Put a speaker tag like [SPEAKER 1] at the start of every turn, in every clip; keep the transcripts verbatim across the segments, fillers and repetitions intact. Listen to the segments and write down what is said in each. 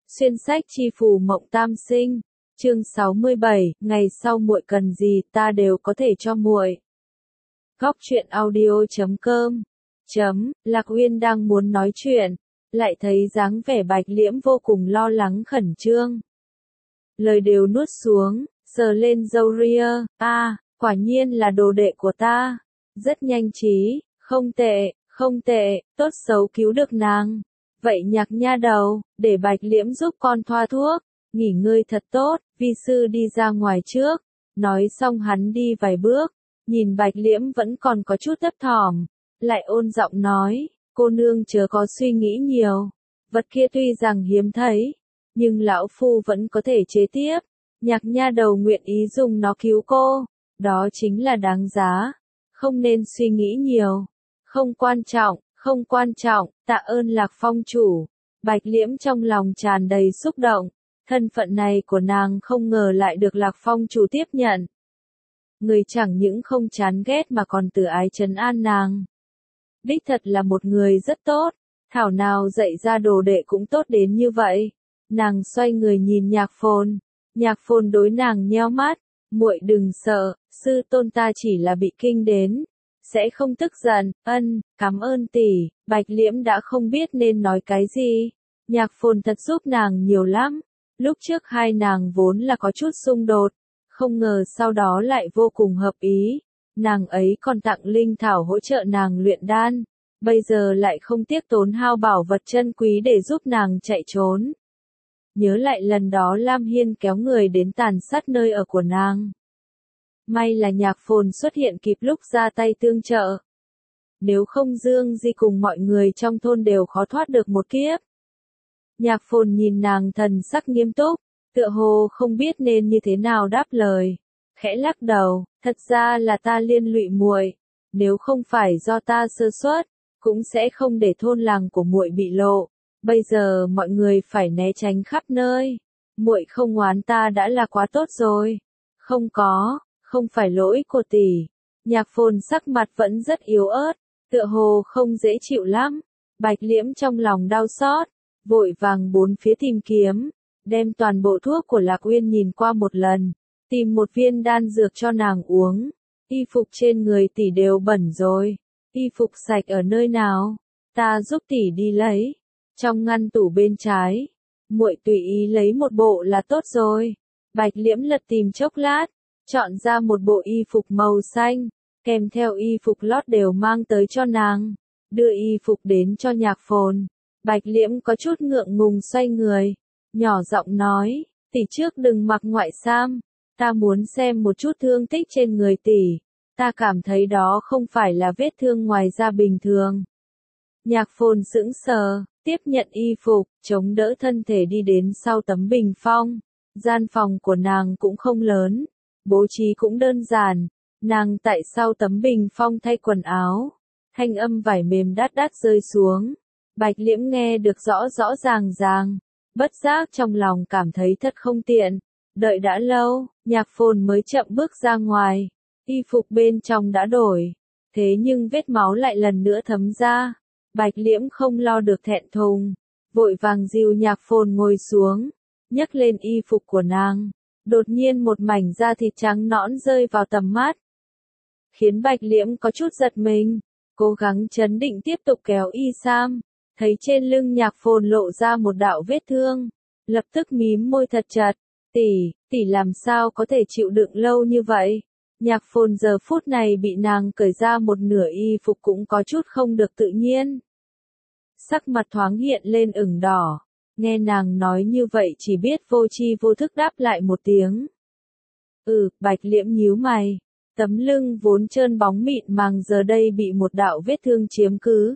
[SPEAKER 1] Xuyên sách chi phù mộng tam sinh, chương sáu mươi bảy, ngày sau muội cần gì ta đều có thể cho muội. Góc truyện audio chấm com chấm, Lạc Uyên đang muốn nói chuyện, lại thấy dáng vẻ Bạch Liễm vô cùng lo lắng khẩn trương. Lời đều nuốt xuống, sờ lên râu ria, a, à, quả nhiên là đồ đệ của ta, rất nhanh trí, không tệ, không tệ, tốt xấu cứu được nàng. Vậy Nhạc nha đầu, để Bạch Liễm giúp con thoa thuốc, nghỉ ngơi thật tốt, vi sư đi ra ngoài trước. Nói xong hắn đi vài bước, nhìn Bạch Liễm vẫn còn có chút thấp thỏm, lại ôn giọng nói, cô nương chớ có suy nghĩ nhiều, vật kia tuy rằng hiếm thấy, nhưng lão phu vẫn có thể chế tiếp, Nhạc nha đầu nguyện ý dùng nó cứu cô, đó chính là đáng giá, không nên suy nghĩ nhiều, không quan trọng. Không quan trọng, tạ ơn Lạc Phong chủ. Bạch Liễm trong lòng tràn đầy xúc động, thân phận này của nàng không ngờ lại được Lạc Phong chủ tiếp nhận. Người chẳng những không chán ghét mà còn từ ái trấn an nàng. Đích thật là một người rất tốt, thảo nào dạy ra đồ đệ cũng tốt đến như vậy. Nàng xoay người nhìn Nhạc Phồn, Nhạc Phồn đối nàng nheo mắt, muội đừng sợ, sư tôn ta chỉ là bị kinh đến. Sẽ không tức giận, ân, cảm ơn tỷ, Bạch Liễm đã không biết nên nói cái gì. Nhạc Phồn thật giúp nàng nhiều lắm. Lúc trước hai nàng vốn là có chút xung đột, không ngờ sau đó lại vô cùng hợp ý. Nàng ấy còn tặng linh thảo hỗ trợ nàng luyện đan, bây giờ lại không tiếc tốn hao bảo vật chân quý để giúp nàng chạy trốn. Nhớ lại lần đó Lam Hiên kéo người đến tàn sát nơi ở của nàng. May là Nhạc Phồn xuất hiện kịp lúc ra tay tương trợ. Nếu không Dương Di cùng mọi người trong thôn đều khó thoát được một kiếp. Nhạc Phồn nhìn nàng thần sắc nghiêm túc, tựa hồ không biết nên như thế nào đáp lời. Khẽ lắc đầu, thật ra là ta liên lụy muội, nếu không phải do ta sơ suất, cũng sẽ không để thôn làng của muội bị lộ. Bây giờ mọi người phải né tránh khắp nơi. Muội không oán ta đã là quá tốt rồi. Không có. Không phải lỗi của tỷ. Nhạc Phồn sắc mặt vẫn rất yếu ớt, tựa hồ không dễ chịu lắm. Bạch Liễm trong lòng đau xót, vội vàng bốn phía tìm kiếm, đem toàn bộ thuốc của Lạc Uyên nhìn qua một lần, tìm một viên đan dược cho nàng uống. Y phục trên người tỷ đều bẩn rồi, y phục sạch ở nơi nào? Ta giúp tỷ đi lấy. Trong ngăn tủ bên trái, muội tùy ý lấy một bộ là tốt rồi. Bạch Liễm lật tìm chốc lát, chọn ra một bộ y phục màu xanh, kèm theo y phục lót đều mang tới cho nàng, đưa y phục đến cho Nhạc Phồn. Bạch Liễm có chút ngượng ngùng xoay người, nhỏ giọng nói, tỷ trước đừng mặc ngoại sam, ta muốn xem một chút thương tích trên người tỷ, ta cảm thấy đó không phải là vết thương ngoài da bình thường. Nhạc Phồn sững sờ, tiếp nhận y phục, chống đỡ thân thể đi đến sau tấm bình phong, gian phòng của nàng cũng không lớn. Bố trí cũng đơn giản, nàng tại sau tấm bình phong thay quần áo, thanh âm vải mềm đát đát rơi xuống, Bạch Liễm nghe được rõ rõ ràng ràng, bất giác trong lòng cảm thấy thật không tiện, đợi đã lâu, Nhạc Phồn mới chậm bước ra ngoài, y phục bên trong đã đổi, thế nhưng vết máu lại lần nữa thấm ra, Bạch Liễm không lo được thẹn thùng, vội vàng dìu Nhạc Phồn ngồi xuống, nhấc lên y phục của nàng. Đột nhiên một mảnh da thịt trắng nõn rơi vào tầm mắt, khiến Bạch Liễm có chút giật mình, cố gắng trấn định tiếp tục kéo y sam, thấy trên lưng Nhạc Phồn lộ ra một đạo vết thương, lập tức mím môi thật chặt, tỷ, tỷ làm sao có thể chịu đựng lâu như vậy? Nhạc Phồn giờ phút này bị nàng cởi ra một nửa y phục cũng có chút không được tự nhiên. Sắc mặt thoáng hiện lên ửng đỏ. Nghe nàng nói như vậy chỉ biết vô tri vô thức đáp lại một tiếng. Ừ, Bạch Liễm nhíu mày. Tấm lưng vốn trơn bóng mịn màng giờ đây bị một đạo vết thương chiếm cứ.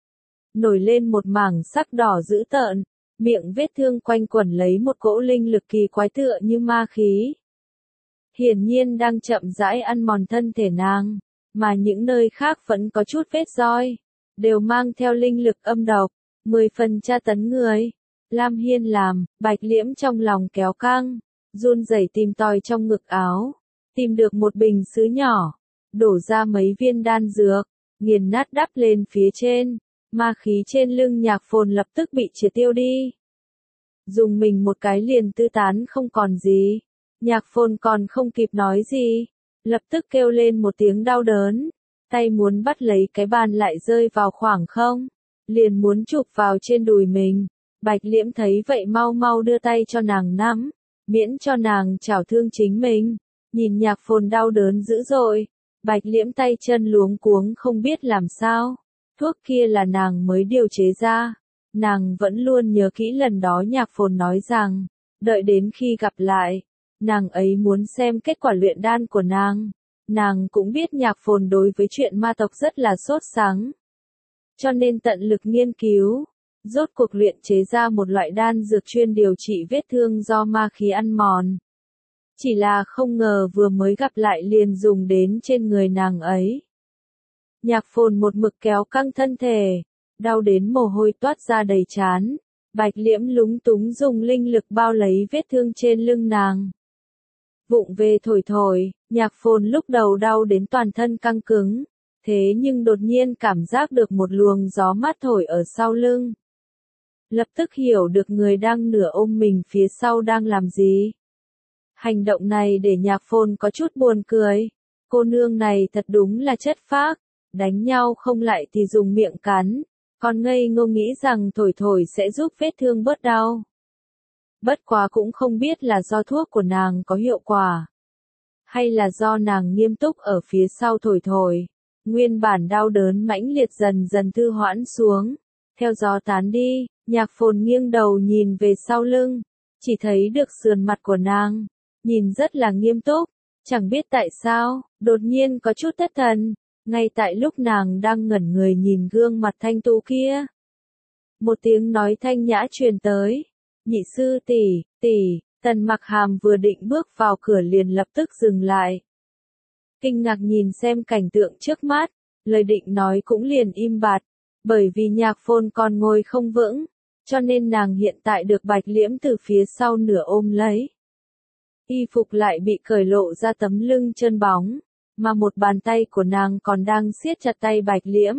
[SPEAKER 1] Nổi lên một mảng sắc đỏ dữ tợn, miệng vết thương quanh quẩn lấy một cỗ linh lực kỳ quái tựa như ma khí. Hiển nhiên đang chậm rãi ăn mòn thân thể nàng, mà những nơi khác vẫn có chút vết roi, đều mang theo linh lực âm độc, mười phần tra tấn người. Lam Hiên làm, Bạch Liễm trong lòng kéo căng, run rẩy tìm tòi trong ngực áo, tìm được một bình sứ nhỏ, đổ ra mấy viên đan dược, nghiền nát đắp lên phía trên, ma khí trên lưng Nhạc Phồn lập tức bị triệt tiêu đi. dùng mình một cái liền tư tán không còn gì. Nhạc Phồn còn không kịp nói gì, lập tức kêu lên một tiếng đau đớn, tay muốn bắt lấy cái bàn lại rơi vào khoảng không, liền muốn chụp vào trên đùi mình. Bạch Liễm thấy vậy mau mau đưa tay cho nàng nắm, miễn cho nàng chảo thương chính mình. Nhìn Nhạc Phồn đau đớn dữ dội, Bạch Liễm tay chân luống cuống không biết làm sao. Thuốc kia là nàng mới điều chế ra, nàng vẫn luôn nhớ kỹ lần đó Nhạc Phồn nói rằng, đợi đến khi gặp lại, nàng ấy muốn xem kết quả luyện đan của nàng. Nàng cũng biết Nhạc Phồn đối với chuyện ma tộc rất là sốt sắng, cho nên tận lực nghiên cứu, rốt cuộc luyện chế ra một loại đan dược chuyên điều trị vết thương do ma khí ăn mòn. Chỉ là không ngờ vừa mới gặp lại liền dùng đến trên người nàng ấy. Nhạc Phồn một mực kéo căng thân thể, đau đến mồ hôi toát ra đầy trán. Bạch Liễm lúng túng dùng linh lực bao lấy vết thương trên lưng nàng. Vụng về thổi thổi, Nhạc Phồn lúc đầu đau đến toàn thân căng cứng, thế nhưng đột nhiên cảm giác được một luồng gió mát thổi ở sau lưng. Lập tức hiểu được người đang nửa ôm mình phía sau đang làm gì. Hành động này để Nhạc Phồn có chút buồn cười. Cô nương này thật đúng là chất phác, đánh nhau không lại thì dùng miệng cắn, còn ngây ngô nghĩ rằng thổi thổi sẽ giúp vết thương bớt đau. Bất quá cũng không biết là do thuốc của nàng có hiệu quả, hay là do nàng nghiêm túc ở phía sau thổi thổi. Nguyên bản đau đớn mãnh liệt dần dần thư hoãn xuống, theo gió tán đi. Nhạc Phồn nghiêng đầu nhìn về sau lưng, chỉ thấy được sườn mặt của nàng, nhìn rất là nghiêm túc, chẳng biết tại sao, đột nhiên có chút thất thần, ngay tại lúc nàng đang ngẩn người nhìn gương mặt thanh tú kia. Một tiếng nói thanh nhã truyền tới, nhị sư tỷ, tỷ. Tần Mặc Hàm vừa định bước vào cửa liền lập tức dừng lại. Kinh ngạc nhìn xem cảnh tượng trước mắt, lời định nói cũng liền im bặt, bởi vì Nhạc Phồn còn ngồi không vững, cho nên nàng hiện tại được Bạch Liễm từ phía sau nửa ôm lấy. Y phục lại bị cởi lộ ra tấm lưng trơn bóng, mà một bàn tay của nàng còn đang siết chặt tay Bạch Liễm.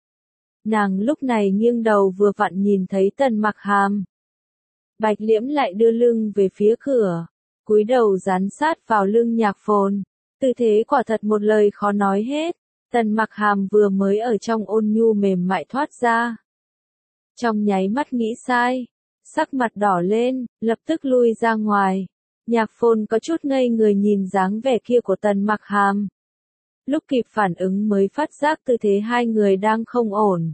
[SPEAKER 1] Nàng lúc này nghiêng đầu vừa vặn nhìn thấy Tần Mặc Hàm. Bạch Liễm lại đưa lưng về phía cửa, cúi đầu dán sát vào lưng Nhạc Phồn, tư thế quả thật một lời khó nói hết. Tần Mặc Hàm vừa mới ở trong ôn nhu mềm mại thoát ra, trong nháy mắt nghĩ sai, sắc mặt đỏ lên, lập tức lui ra ngoài. Nhạc Phồn có chút ngây người nhìn dáng vẻ kia của Tần Mặc Hàm. Lúc kịp phản ứng mới phát giác tư thế hai người đang không ổn.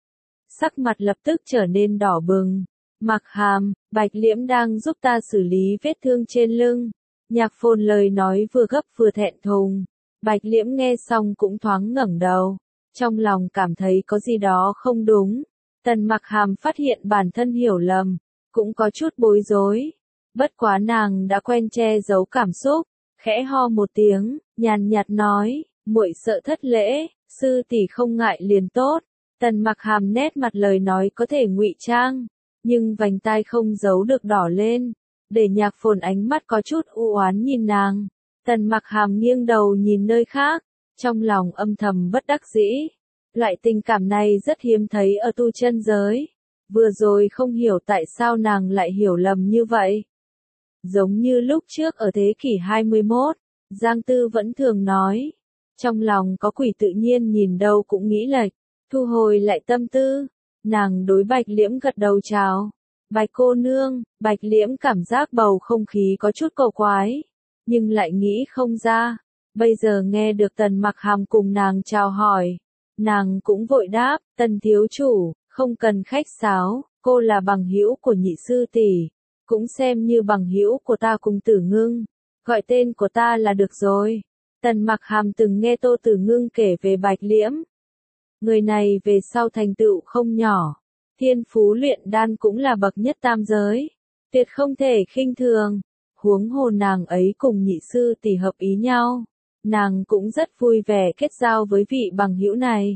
[SPEAKER 1] Sắc mặt lập tức trở nên đỏ bừng. Mặc Hàm, Bạch Liễm đang giúp ta xử lý vết thương trên lưng. Nhạc Phồn lời nói vừa gấp vừa thẹn thùng. Bạch Liễm nghe xong cũng thoáng ngẩng đầu, trong lòng cảm thấy có gì đó không đúng. Tần Mặc Hàm phát hiện bản thân hiểu lầm, cũng có chút bối rối. Bất quá nàng đã quen che giấu cảm xúc, khẽ ho một tiếng, nhàn nhạt nói, muội sợ thất lễ, sư tỷ không ngại liền tốt. Tần Mặc Hàm nét mặt lời nói có thể ngụy trang, nhưng vành tai không giấu được đỏ lên, để Nhạc Phồn ánh mắt có chút u oán nhìn nàng. Tần Mặc Hàm nghiêng đầu nhìn nơi khác, trong lòng âm thầm bất đắc dĩ. Loại tình cảm này rất hiếm thấy ở tu chân giới. Vừa rồi không hiểu tại sao nàng lại hiểu lầm như vậy. Giống như lúc trước ở thế kỷ hai mươi mốt, Giang Tư vẫn thường nói, trong lòng có quỷ tự nhiên nhìn đâu cũng nghĩ lệch, thu hồi lại tâm tư. Nàng đối Bạch Liễm gật đầu chào. Bạch cô nương. Bạch Liễm cảm giác bầu không khí có chút cầu quái, nhưng lại nghĩ không ra. Bây giờ nghe được Tần Mặc Hàm cùng nàng chào hỏi, nàng cũng vội đáp, Tần thiếu chủ, không cần khách sáo, cô là bằng hữu của nhị sư tỷ, cũng xem như bằng hữu của ta cùng Tử Ngưng, gọi tên của ta là được rồi. Tần Mặc Hàm từng nghe Tô Tử Ngưng kể về Bạch Liễm. Người này về sau thành tựu không nhỏ, thiên phú luyện đan cũng là bậc nhất tam giới, tuyệt không thể khinh thường. Huống hồ nàng ấy cùng nhị sư tỷ hợp ý nhau, nàng cũng rất vui vẻ kết giao với vị bằng hữu này.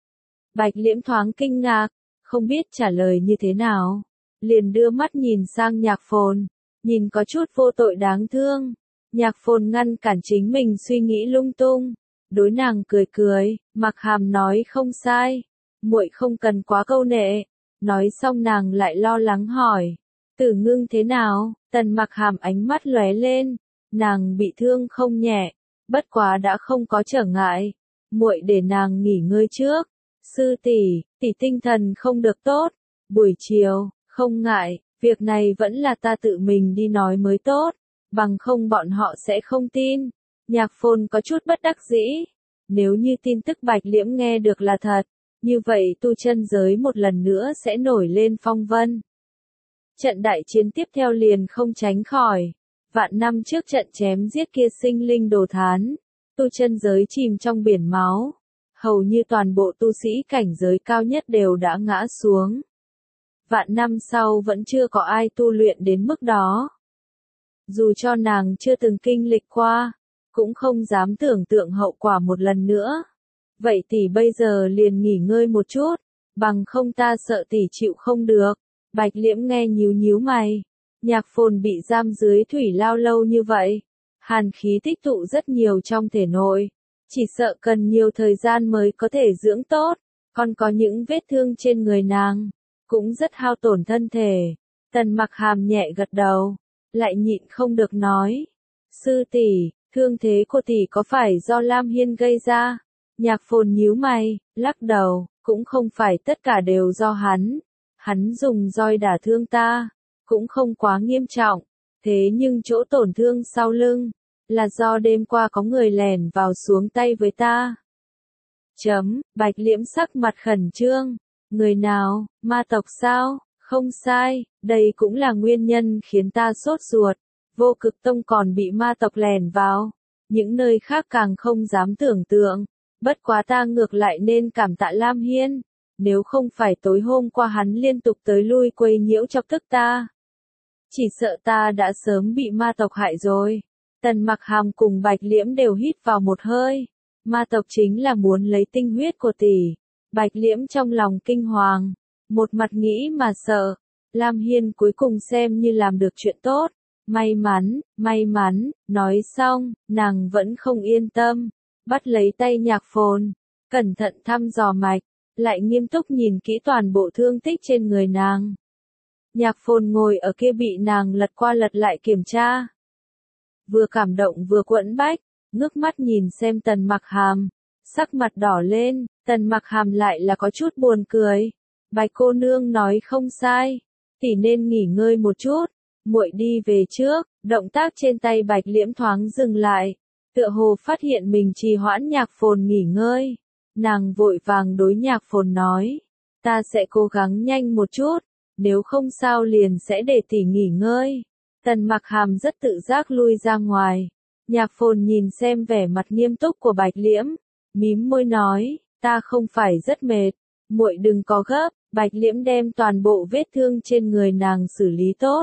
[SPEAKER 1] Bạch Liễm thoáng kinh ngạc, không biết trả lời như thế nào, liền đưa mắt nhìn sang Nhạc Phồn, nhìn có chút vô tội đáng thương. Nhạc Phồn ngăn cản chính mình suy nghĩ lung tung, đối nàng cười cười, Mặc Hàm nói không sai, muội không cần quá câu nệ. Nói xong nàng lại lo lắng hỏi, Tử Ngưng thế nào? Tần Mặc Hàm ánh mắt lóe lên, nàng bị thương không nhẹ, bất quá đã không có trở ngại, muội để nàng nghỉ ngơi trước. Sư tỷ, tỷ tinh thần không được tốt, buổi chiều, không ngại, việc này vẫn là ta tự mình đi nói mới tốt, bằng không bọn họ sẽ không tin. Nhạc Phồn có chút bất đắc dĩ, nếu như tin tức Bạch Liễm nghe được là thật, như vậy tu chân giới một lần nữa sẽ nổi lên phong vân. Trận đại chiến tiếp theo liền không tránh khỏi, vạn năm trước trận chém giết kia sinh linh đồ thán, tu chân giới chìm trong biển máu, hầu như toàn bộ tu sĩ cảnh giới cao nhất đều đã ngã xuống. Vạn năm sau vẫn chưa có ai tu luyện đến mức đó. Dù cho nàng chưa từng kinh lịch qua, cũng không dám tưởng tượng hậu quả một lần nữa. Vậy tỷ bây giờ liền nghỉ ngơi một chút, bằng không ta sợ tỷ chịu không được. Bạch Liễm nghe nhíu nhíu mày, Nhạc Phồn bị giam dưới thủy lao lâu như vậy, hàn khí tích tụ rất nhiều trong thể nội, chỉ sợ cần nhiều thời gian mới có thể dưỡng tốt, còn có những vết thương trên người nàng, cũng rất hao tổn thân thể. Tần Mặc Hàm nhẹ gật đầu, lại nhịn không được nói, sư tỷ, thương thế của tỷ có phải do Lam Hiên gây ra? Nhạc Phồn nhíu mày, lắc đầu, cũng không phải tất cả đều do hắn. Hắn dùng roi đả thương ta, cũng không quá nghiêm trọng, thế nhưng chỗ tổn thương sau lưng, là do đêm qua có người lẻn vào xuống tay với ta. Chấm, Bạch Liễm sắc mặt khẩn trương, người nào, ma tộc sao? Không sai, đây cũng là nguyên nhân khiến ta sốt ruột, Vô Cực Tông còn bị ma tộc lẻn vào, những nơi khác càng không dám tưởng tượng, bất quá ta ngược lại nên cảm tạ Lam Hiên. Nếu không phải tối hôm qua hắn liên tục tới lui quấy nhiễu chọc tức ta, chỉ sợ ta đã sớm bị ma tộc hại rồi. Tần Mặc Hàm cùng Bạch Liễm đều hít vào một hơi. Ma tộc chính là muốn lấy tinh huyết của tỷ. Bạch Liễm trong lòng kinh hoàng, một mặt nghĩ mà sợ. Lam Hiên cuối cùng xem như làm được chuyện tốt. May mắn, may mắn, nói xong, nàng vẫn không yên tâm. Bắt lấy tay Nhạc Phồn, cẩn thận thăm dò mạch, lại nghiêm túc nhìn kỹ toàn bộ thương tích trên người nàng. Nhạc Phồn ngồi ở kia bị nàng lật qua lật lại kiểm tra. Vừa cảm động vừa quẫn bách, ngước mắt nhìn xem Tần Mặc Hàm, sắc mặt đỏ lên, Tần Mặc Hàm lại là có chút buồn cười. Bạch cô nương nói không sai, tỷ nên nghỉ ngơi một chút, muội đi về trước. Động tác trên tay Bạch Liễm thoáng dừng lại, tựa hồ phát hiện mình trì hoãn Nhạc Phồn nghỉ ngơi. Nàng vội vàng đối Nhạc Phồn nói, ta sẽ cố gắng nhanh một chút, nếu không sao liền sẽ để tỷ nghỉ ngơi. Tần Mặc Hàm rất tự giác lui ra ngoài. Nhạc Phồn nhìn xem vẻ mặt nghiêm túc của Bạch Liễm, mím môi nói, ta không phải rất mệt, muội đừng có gấp. Bạch Liễm đem toàn bộ vết thương trên người nàng xử lý tốt.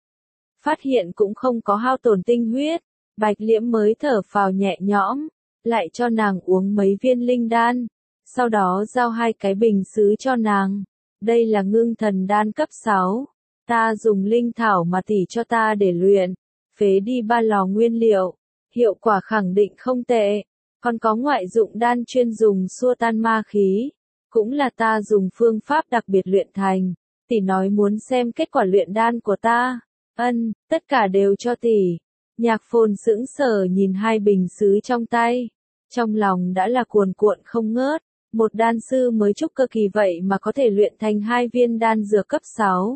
[SPEAKER 1] Phát hiện cũng không có hao tổn tinh huyết, Bạch Liễm mới thở phào nhẹ nhõm, lại cho nàng uống mấy viên linh đan, sau đó giao hai cái bình sứ cho nàng. Đây là ngưng thần đan cấp sáu, ta dùng linh thảo mà tỷ cho ta để luyện, phế đi ba lò nguyên liệu, hiệu quả khẳng định không tệ, còn có ngoại dụng đan chuyên dùng xua tan ma khí, cũng là ta dùng phương pháp đặc biệt luyện thành, tỷ nói muốn xem kết quả luyện đan của ta, ân, tất cả đều cho tỷ. Nhạc Phồn sững sờ nhìn hai bình sứ trong tay, trong lòng đã là cuồn cuộn không ngớt, một đan sư mới trúc cơ kỳ vậy mà có thể luyện thành hai viên đan dược cấp sáu.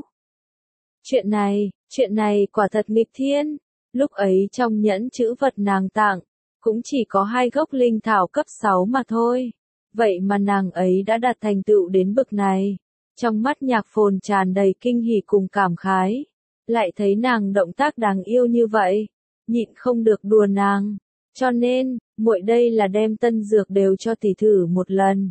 [SPEAKER 1] Chuyện này, chuyện này quả thật nghịch thiên, lúc ấy trong nhẫn chữ vật nàng tặng, cũng chỉ có hai gốc linh thảo cấp sáu mà thôi, vậy mà nàng ấy đã đạt thành tựu đến bực này. Trong mắt Nhạc Phồn tràn đầy kinh hỉ cùng cảm khái, lại thấy nàng động tác đáng yêu như vậy, nhịn không được đùa nàng, cho nên, muội đây là đem tân dược đều cho tỷ thử một lần.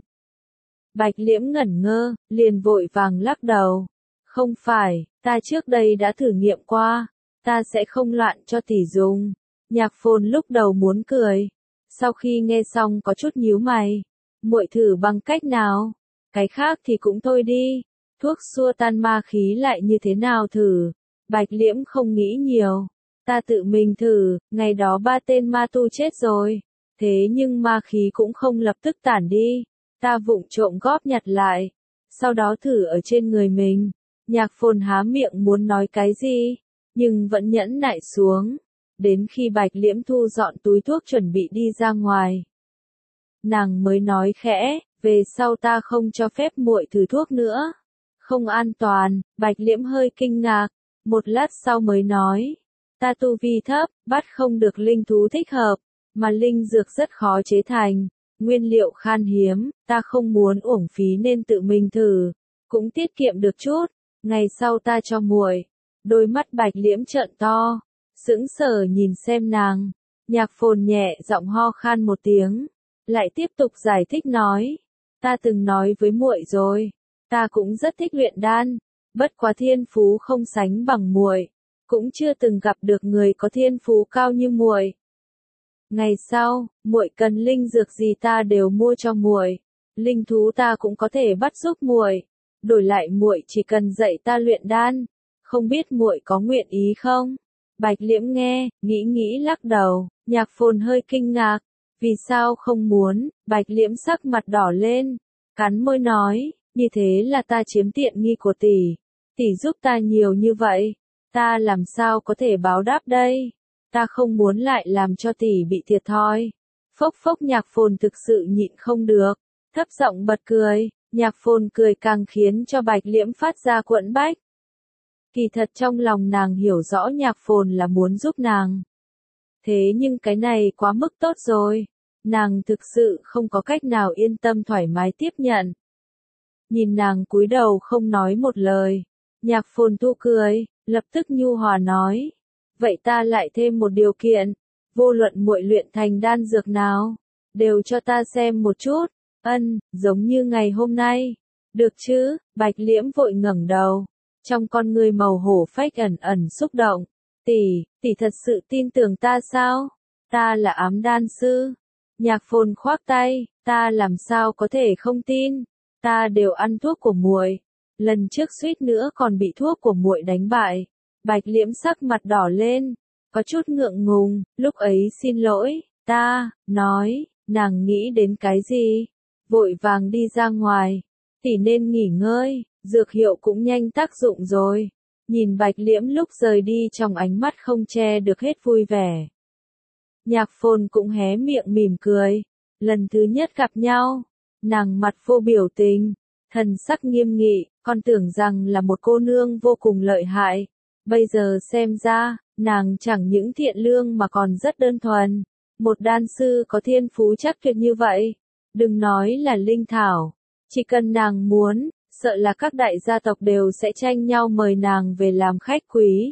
[SPEAKER 1] Bạch Liễm ngẩn ngơ, liền vội vàng lắc đầu, không phải, ta trước đây đã thử nghiệm qua, ta sẽ không loạn cho tỷ dùng. Nhạc Phồn lúc đầu muốn cười, sau khi nghe xong có chút nhíu mày, muội thử bằng cách nào, cái khác thì cũng thôi đi, thuốc xua tan ma khí lại như thế nào thử. Bạch Liễm không nghĩ nhiều, ta tự mình thử, ngày đó ba tên ma tu chết rồi, thế nhưng ma khí cũng không lập tức tản đi, ta vụng trộm góp nhặt lại, sau đó thử ở trên người mình, Nhạc Phồn há miệng muốn nói cái gì, nhưng vẫn nhẫn nại xuống. Đến khi Bạch Liễm thu dọn túi thuốc chuẩn bị đi ra ngoài, nàng mới nói khẽ, về sau ta không cho phép muội thử thuốc nữa. Không an toàn. Bạch Liễm hơi kinh ngạc, một lát sau mới nói, ta tu vi thấp, bắt không được linh thú thích hợp, mà linh dược rất khó chế thành, nguyên liệu khan hiếm, ta không muốn uổng phí nên tự mình thử, cũng tiết kiệm được chút, ngày sau ta cho muội. Đôi mắt Bạch Liễm trợn to, sững sờ nhìn xem nàng. Nhạc Phồn nhẹ giọng ho khan một tiếng, lại tiếp tục giải thích nói, ta từng nói với muội rồi, ta cũng rất thích luyện đan, bất quá thiên phú không sánh bằng muội, cũng chưa từng gặp được người có thiên phú cao như muội. Ngày sau, muội cần linh dược gì ta đều mua cho muội, linh thú ta cũng có thể bắt giúp muội, đổi lại muội chỉ cần dạy ta luyện đan, không biết muội có nguyện ý không? Bạch Liễm nghe, nghĩ nghĩ lắc đầu. Nhạc Phồn hơi kinh ngạc, vì sao không muốn? Bạch Liễm sắc mặt đỏ lên, cắn môi nói, như thế là ta chiếm tiện nghi của tỷ, tỷ giúp ta nhiều như vậy, ta làm sao có thể báo đáp đây? Ta không muốn lại làm cho tỷ bị thiệt thòi. Phốc phốc. Nhạc Phồn thực sự nhịn không được, thấp giọng bật cười. Nhạc Phồn cười càng khiến cho Bạch Liễm phát ra quẫn bách. Kỳ thật trong lòng nàng hiểu rõ Nhạc Phồn là muốn giúp nàng. Thế nhưng cái này quá mức tốt rồi, nàng thực sự không có cách nào yên tâm thoải mái tiếp nhận. Nhìn nàng cúi đầu không nói một lời, Nhạc Phồn thu cười, lập tức nhu hòa nói, vậy ta lại thêm một điều kiện, vô luận muội luyện thành đan dược nào, đều cho ta xem một chút. Ân, giống như ngày hôm nay, được chứ? Bạch Liễm vội ngẩng đầu, trong con người màu hổ phách ẩn ẩn xúc động. Tỷ, tỷ thật sự tin tưởng ta sao? Ta là ám đan sư. Nhạc Phồn khoác tay, ta làm sao có thể không tin? Ta đều ăn thuốc của muội, lần trước suýt nữa còn bị thuốc của muội đánh bại. Bạch Liễm sắc mặt đỏ lên, có chút ngượng ngùng, lúc ấy xin lỗi, ta, nói, nàng nghĩ đến cái gì? Vội vàng đi ra ngoài, tỷ nên nghỉ ngơi, dược hiệu cũng nhanh tác dụng rồi. Nhìn Bạch Liễm lúc rời đi trong ánh mắt không che được hết vui vẻ. Nhạc Phồn cũng hé miệng mỉm cười, lần thứ nhất gặp nhau, nàng mặt vô biểu tình, thần sắc nghiêm nghị, còn tưởng rằng là một cô nương vô cùng lợi hại. Bây giờ xem ra, nàng chẳng những thiện lương mà còn rất đơn thuần. Một đan sư có thiên phú chắc tuyệt như vậy, đừng nói là linh thảo, chỉ cần nàng muốn, sợ là các đại gia tộc đều sẽ tranh nhau mời nàng về làm khách quý.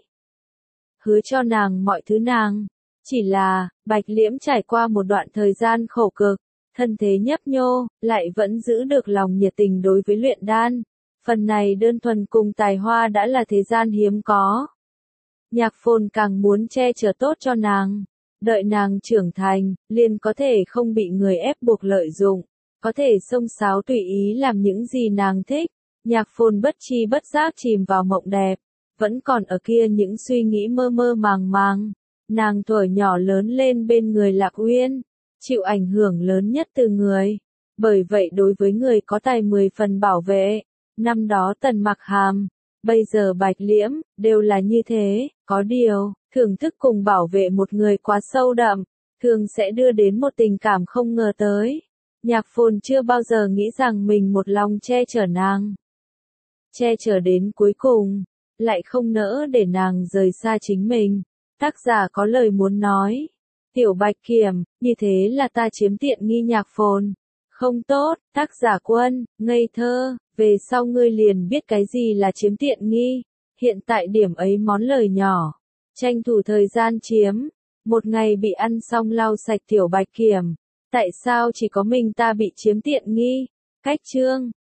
[SPEAKER 1] Hứa cho nàng mọi thứ nàng. Chỉ là, Bạch Liễm trải qua một đoạn thời gian khổ cực, thân thế nhấp nhô, lại vẫn giữ được lòng nhiệt tình đối với luyện đan. Phần này đơn thuần cùng tài hoa đã là thế gian hiếm có. Nhạc Phồn càng muốn che chở tốt cho nàng. Đợi nàng trưởng thành, liền có thể không bị người ép buộc lợi dụng, có thể xông xáo tùy ý làm những gì nàng thích. Nhạc Phồn bất chi bất giác chìm vào mộng đẹp, vẫn còn ở kia những suy nghĩ mơ mơ màng màng. Nàng thuở nhỏ lớn lên bên người Lạc Uyên, chịu ảnh hưởng lớn nhất từ người. Bởi vậy đối với người có tài mười phần bảo vệ, năm đó Tần Mặc Hàm, bây giờ Bạch Liễm, đều là như thế. Có điều, thưởng thức cùng bảo vệ một người quá sâu đậm, thường sẽ đưa đến một tình cảm không ngờ tới. Nhạc Phồn chưa bao giờ nghĩ rằng mình một lòng che chở nàng. Che chở đến cuối cùng, lại không nỡ để nàng rời xa chính mình. Tác giả có lời muốn nói. Tiểu Bạch Kiểm, như thế là ta chiếm tiện nghi Nhạc Phồn. Không tốt. Tác giả Quân, ngây thơ, về sau ngươi liền biết cái gì là chiếm tiện nghi. Hiện tại điểm ấy món lời nhỏ, tranh thủ thời gian chiếm. Một ngày bị ăn xong lau sạch Tiểu Bạch Kiểm. Tại sao chỉ có mình ta bị chiếm tiện nghi? Cách chương